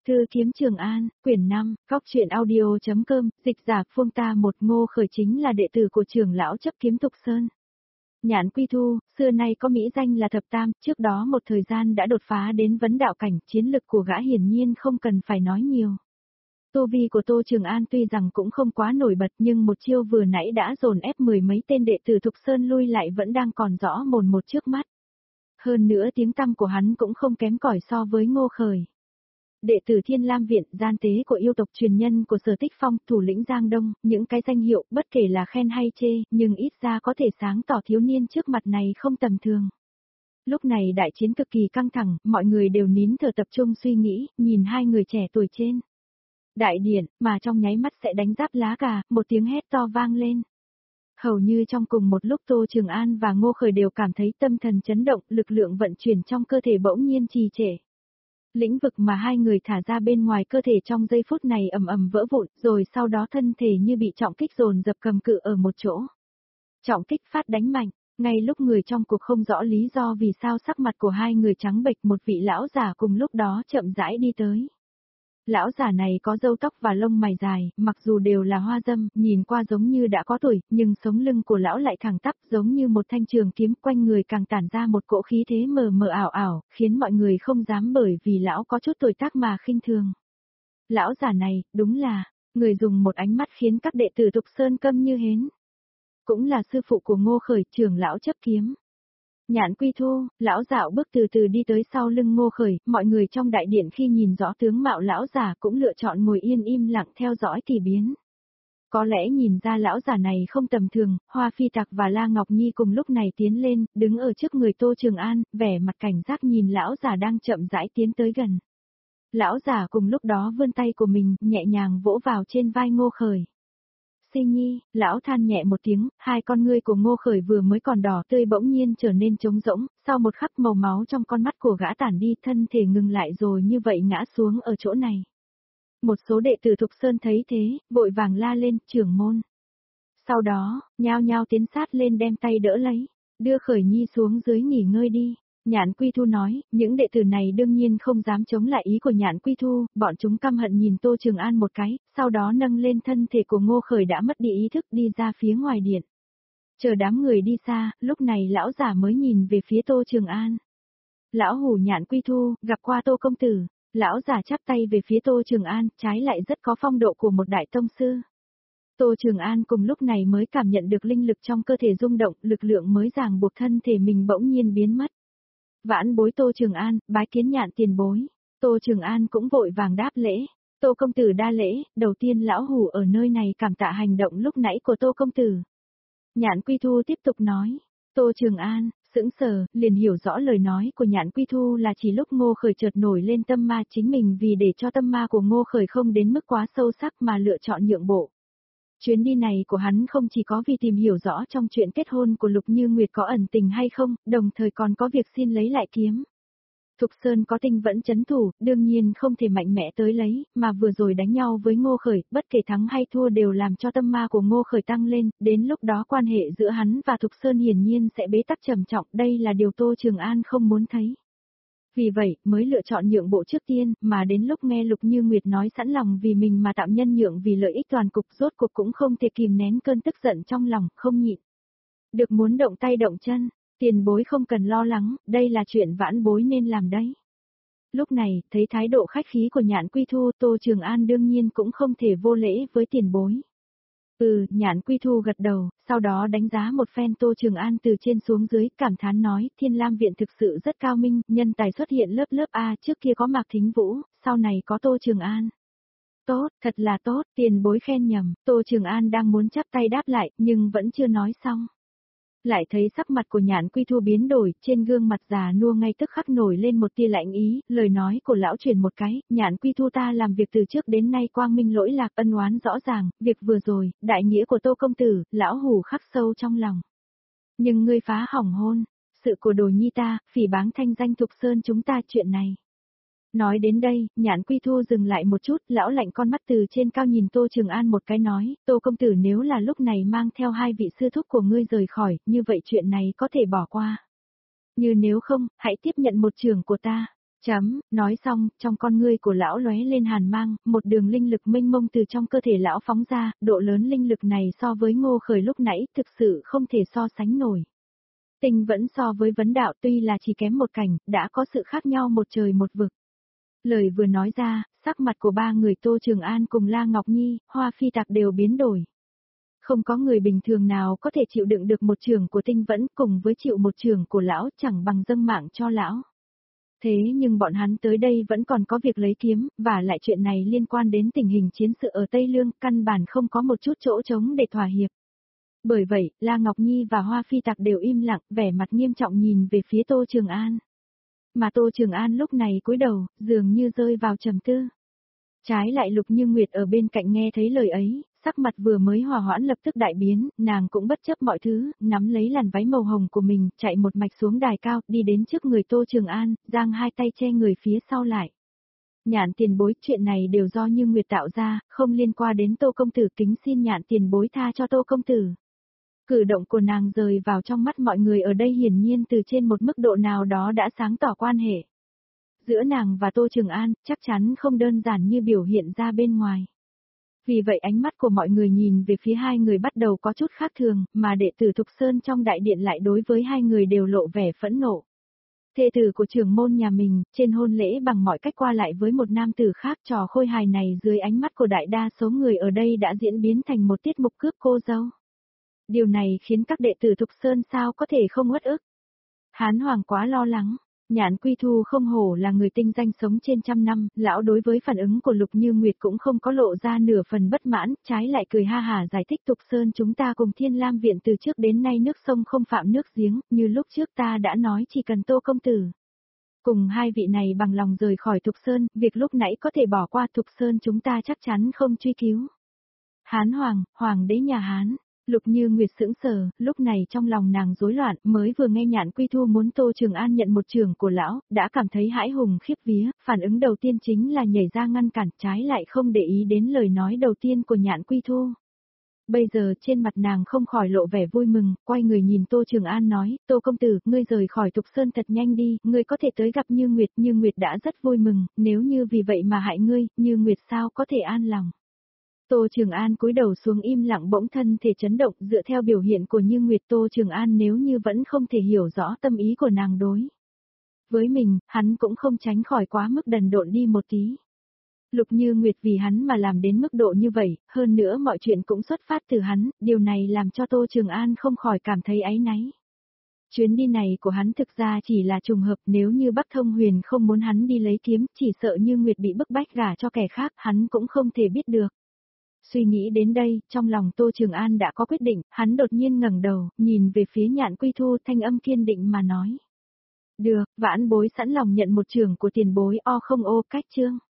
Thư kiếm Trường An, quyển 5, góc truyện audio.com, dịch giả Phương Ta một. Ngô Khởi chính là đệ tử của trưởng lão chấp kiếm Thục Sơn. Nhạn Quy Thu, xưa nay có mỹ danh là thập tam, trước đó một thời gian đã đột phá đến vấn đạo cảnh, chiến lực của gã hiển nhiên không cần phải nói nhiều. Tu vi của Tô Trường An tuy rằng cũng không quá nổi bật nhưng một chiêu vừa nãy đã dồn ép mười mấy tên đệ tử Thục Sơn lui lại vẫn đang còn rõ mồn một trước mắt. Hơn nữa tiếng tăm của hắn cũng không kém cỏi so với Ngô Khởi. Đệ tử Thiên Lam Viện, gian tế của yêu tộc truyền nhân của Sở Tích Phong, thủ lĩnh Giang Đông, những cái danh hiệu bất kể là khen hay chê, nhưng ít ra có thể sáng tỏ thiếu niên trước mặt này không tầm thường. Lúc này đại chiến cực kỳ căng thẳng, mọi người đều nín thở tập trung suy nghĩ, nhìn hai người trẻ tuổi trên đại điện, mà trong nháy mắt sẽ đánh giáp lá cà, một tiếng hét to vang lên. Hầu như trong cùng một lúc Tô Trường An và Ngô Khởi đều cảm thấy tâm thần chấn động, lực lượng vận chuyển trong cơ thể bỗng nhiên trì trệ. Lĩnh vực mà hai người thả ra bên ngoài cơ thể trong giây phút này ầm ầm vỡ vụn, rồi sau đó thân thể như bị trọng kích dồn dập cầm cự ở một chỗ. Trọng kích phát đánh mạnh, ngay lúc người trong cuộc không rõ lý do vì sao sắc mặt của hai người trắng bệch, một vị lão giả cùng lúc đó chậm rãi đi tới. Lão giả này có râu tóc và lông mày dài, mặc dù đều là hoa dâm, nhìn qua giống như đã có tuổi, nhưng sống lưng của lão lại thẳng tắp giống như một thanh trường kiếm, quanh người càng tản ra một cỗ khí thế mờ mờ ảo ảo, khiến mọi người không dám bởi vì lão có chút tuổi tác mà khinh thường. Lão giả này, đúng là, người dùng một ánh mắt khiến các đệ tử Thục Sơn câm như hến. Cũng là sư phụ của Ngô Khởi, trưởng lão chấp kiếm. Nhạn Quy Thu, lão dạo bước từ từ đi tới sau lưng Ngô Khởi, mọi người trong đại điện khi nhìn rõ tướng mạo lão giả cũng lựa chọn ngồi yên im lặng theo dõi kỳ biến. Có lẽ nhìn ra lão giả này không tầm thường, Hoa Phi Tặc và La Ngọc Nhi cùng lúc này tiến lên, đứng ở trước người Tô Trường An, vẻ mặt cảnh giác nhìn lão giả đang chậm rãi tiến tới gần. Lão giả cùng lúc đó vươn tay của mình, nhẹ nhàng vỗ vào trên vai Ngô Khởi. Si Nhi, lão than nhẹ một tiếng, hai con ngươi của Ngô Khởi vừa mới còn đỏ tươi bỗng nhiên trở nên trống rỗng, sau một khắc màu máu trong con mắt của gã tản đi, thân thể ngừng lại rồi như vậy ngã xuống ở chỗ này. Một số đệ tử Thục Sơn thấy thế, vội vàng la lên, trưởng môn. Sau đó, nhao nhao tiến sát lên đem tay đỡ lấy, đưa Khởi Nhi xuống dưới nghỉ ngơi đi. Nhạn Quy Thu nói, những đệ tử này đương nhiên không dám chống lại ý của Nhạn Quy Thu, bọn chúng căm hận nhìn Tô Trường An một cái, sau đó nâng lên thân thể của Ngô Khởi đã mất đi ý thức đi ra phía ngoài điện. Chờ đám người đi xa, lúc này lão giả mới nhìn về phía Tô Trường An. Lão hủ Nhạn Quy Thu, gặp qua Tô công tử, lão giả chắp tay về phía Tô Trường An, trái lại rất có phong độ của một đại tông sư. Tô Trường An cùng lúc này mới cảm nhận được linh lực trong cơ thể rung động, lực lượng mới ràng buộc thân thể mình bỗng nhiên biến mất. Vãn bối Tô Trường An, bái kiến Nhạn tiền bối. Tô Trường An cũng vội vàng đáp lễ. Tô công tử đa lễ, đầu tiên lão hủ ở nơi này cảm tạ hành động lúc nãy của Tô công tử. Nhạn Quy Thu tiếp tục nói. Tô Trường An, sững sờ, liền hiểu rõ lời nói của Nhạn Quy Thu là chỉ lúc Ngô Khởi chợt nổi lên tâm ma chính mình vì để cho tâm ma của Ngô Khởi không đến mức quá sâu sắc mà lựa chọn nhượng bộ. Chuyến đi này của hắn không chỉ có vì tìm hiểu rõ trong chuyện kết hôn của Lục Như Nguyệt có ẩn tình hay không, đồng thời còn có việc xin lấy lại kiếm. Thục Sơn có tinh vẫn chấn thủ, đương nhiên không thể mạnh mẽ tới lấy, mà vừa rồi đánh nhau với Ngô Khởi, bất kể thắng hay thua đều làm cho tâm ma của Ngô Khởi tăng lên, đến lúc đó quan hệ giữa hắn và Thục Sơn hiển nhiên sẽ bế tắc trầm trọng, đây là điều Tô Trường An không muốn thấy. Vì vậy, mới lựa chọn nhượng bộ trước tiên, mà đến lúc nghe Lục Như Nguyệt nói sẵn lòng vì mình mà tạm nhân nhượng vì lợi ích toàn cục, rốt cuộc cũng không thể kìm nén cơn tức giận trong lòng, không nhịn được muốn động tay động chân. Tiền bối không cần lo lắng, đây là chuyện vãn bối nên làm đấy. Lúc này, thấy thái độ khách khí của Nhạn Quy Thu, Tô Trường An đương nhiên cũng không thể vô lễ với tiền bối. Nhạn Quy Thu gật đầu, sau đó đánh giá một phen Tô Trường An từ trên xuống dưới, cảm thán nói, Thiên Lam Viện thực sự rất cao minh, nhân tài xuất hiện lớp lớp A, trước kia có Mạc Thính Vũ, sau này có Tô Trường An. Tốt, thật là tốt, tiền bối khen nhầm, Tô Trường An đang muốn chắp tay đáp lại, nhưng vẫn chưa nói xong. Lại thấy sắc mặt của Nhạn Quy Thu biến đổi, trên gương mặt già nua ngay tức khắc nổi lên một tia lạnh ý, lời nói của lão chuyển một cái, Nhạn Quy Thu ta làm việc từ trước đến nay quang minh lỗi lạc ân oán rõ ràng, việc vừa rồi, đại nghĩa của Tô công tử, lão hủ khắc sâu trong lòng. Nhưng ngươi phá hỏng hôn, sự của đồ nhi ta, phỉ báng thanh danh Thục Sơn chúng ta chuyện này. Nói đến đây, Nhạn Quy Thu dừng lại một chút, lão lạnh con mắt từ trên cao nhìn Tô Trường An một cái nói, Tô công tử nếu là lúc này mang theo hai vị sư thúc của ngươi rời khỏi, như vậy chuyện này có thể bỏ qua. Như nếu không, hãy tiếp nhận một trường của ta. Nói xong, trong con ngươi của lão lóe lên hàn mang, một đường linh lực mênh mông từ trong cơ thể lão phóng ra, độ lớn linh lực này so với Ngô Khởi lúc nãy thực sự không thể so sánh nổi. Tình vẫn so với vấn đạo tuy là chỉ kém một cảnh, đã có sự khác nhau một trời một vực. Lời vừa nói ra, sắc mặt của ba người Tô Trường An cùng La Ngọc Nhi, Hoa Phi Tạc đều biến đổi. Không có người bình thường nào có thể chịu đựng được một trường của Tinh Vẫn cùng với chịu một trường của lão chẳng bằng dâng mạng cho lão. Thế nhưng bọn hắn tới đây vẫn còn có việc lấy kiếm, và lại chuyện này liên quan đến tình hình chiến sự ở Tây Lương, căn bản không có một chút chỗ trống để thỏa hiệp. Bởi vậy, La Ngọc Nhi và Hoa Phi Tạc đều im lặng, vẻ mặt nghiêm trọng nhìn về phía Tô Trường An. Mà Tô Trường An lúc này cúi đầu, dường như rơi vào trầm tư. Trái lại Lục Như Nguyệt ở bên cạnh nghe thấy lời ấy, sắc mặt vừa mới hòa hoãn lập tức đại biến, nàng cũng bất chấp mọi thứ, nắm lấy làn váy màu hồng của mình, chạy một mạch xuống đài cao, đi đến trước người Tô Trường An, giang hai tay che người phía sau lại. Nhạn tiền bối, chuyện này đều do Như Nguyệt tạo ra, không liên quan đến Tô công tử, kính xin Nhạn tiền bối tha cho Tô công tử. Cử động của nàng rời vào trong mắt mọi người ở đây hiển nhiên từ trên một mức độ nào đó đã sáng tỏ quan hệ. Giữa nàng và Tô Trường An, chắc chắn không đơn giản như biểu hiện ra bên ngoài. Vì vậy ánh mắt của mọi người nhìn về phía hai người bắt đầu có chút khác thường, mà đệ tử Thục Sơn trong đại điện lại đối với hai người đều lộ vẻ phẫn nộ. Thê tử của trưởng môn nhà mình, trên hôn lễ bằng mọi cách qua lại với một nam tử khác, trò khôi hài này dưới ánh mắt của đại đa số người ở đây đã diễn biến thành một tiết mục cướp cô dâu. Điều này khiến các đệ tử Thục Sơn sao có thể không uất ức. Hán Hoàng quá lo lắng. Nhạn Quy Thu không hổ là người tinh danh sống trên trăm năm, lão đối với phản ứng của Lục Như Nguyệt cũng không có lộ ra nửa phần bất mãn, trái lại cười ha hả giải thích Thục Sơn chúng ta cùng Thiên Lam Viện từ trước đến nay nước sông không phạm nước giếng, như lúc trước ta đã nói chỉ cần Tô công tử. Cùng hai vị này bằng lòng rời khỏi Thục Sơn, việc lúc nãy có thể bỏ qua Thục Sơn chúng ta chắc chắn không truy cứu. Hán Hoàng, Hoàng đế nhà Hán. Lục Như Nguyệt sững sờ, lúc này trong lòng nàng rối loạn, mới vừa nghe Nhạn Quy Thu muốn Tô Trường An nhận một trường của lão, đã cảm thấy hãi hùng khiếp vía, phản ứng đầu tiên chính là nhảy ra ngăn cản, trái lại không để ý đến lời nói đầu tiên của Nhạn Quy Thu. Bây giờ trên mặt nàng không khỏi lộ vẻ vui mừng, quay người nhìn Tô Trường An nói, Tô công tử, ngươi rời khỏi Thục Sơn thật nhanh đi, ngươi có thể tới gặp Như Nguyệt đã rất vui mừng, nếu như vì vậy mà hại ngươi, Như Nguyệt sao có thể an lòng. Tô Trường An cúi đầu xuống im lặng, bỗng thân thể chấn động, dựa theo biểu hiện của Như Nguyệt, Tô Trường An nếu như vẫn không thể hiểu rõ tâm ý của nàng đối với mình, hắn cũng không tránh khỏi quá mức đần độn đi một tí. Lục Như Nguyệt vì hắn mà làm đến mức độ như vậy, hơn nữa mọi chuyện cũng xuất phát từ hắn, điều này làm cho Tô Trường An không khỏi cảm thấy áy náy. Chuyến đi này của hắn thực ra chỉ là trùng hợp, nếu như Bắc Thông Huyền không muốn hắn đi lấy kiếm, chỉ sợ Như Nguyệt bị bức bách gả cho kẻ khác, hắn cũng không thể biết được. Suy nghĩ đến đây, trong lòng Tô Trường An đã có quyết định, hắn đột nhiên ngẩng đầu, nhìn về phía Nhạn Quy Thu, thanh âm kiên định mà nói. Được, vãn bối sẵn lòng nhận một trường của tiền bối, o không ô cách chương.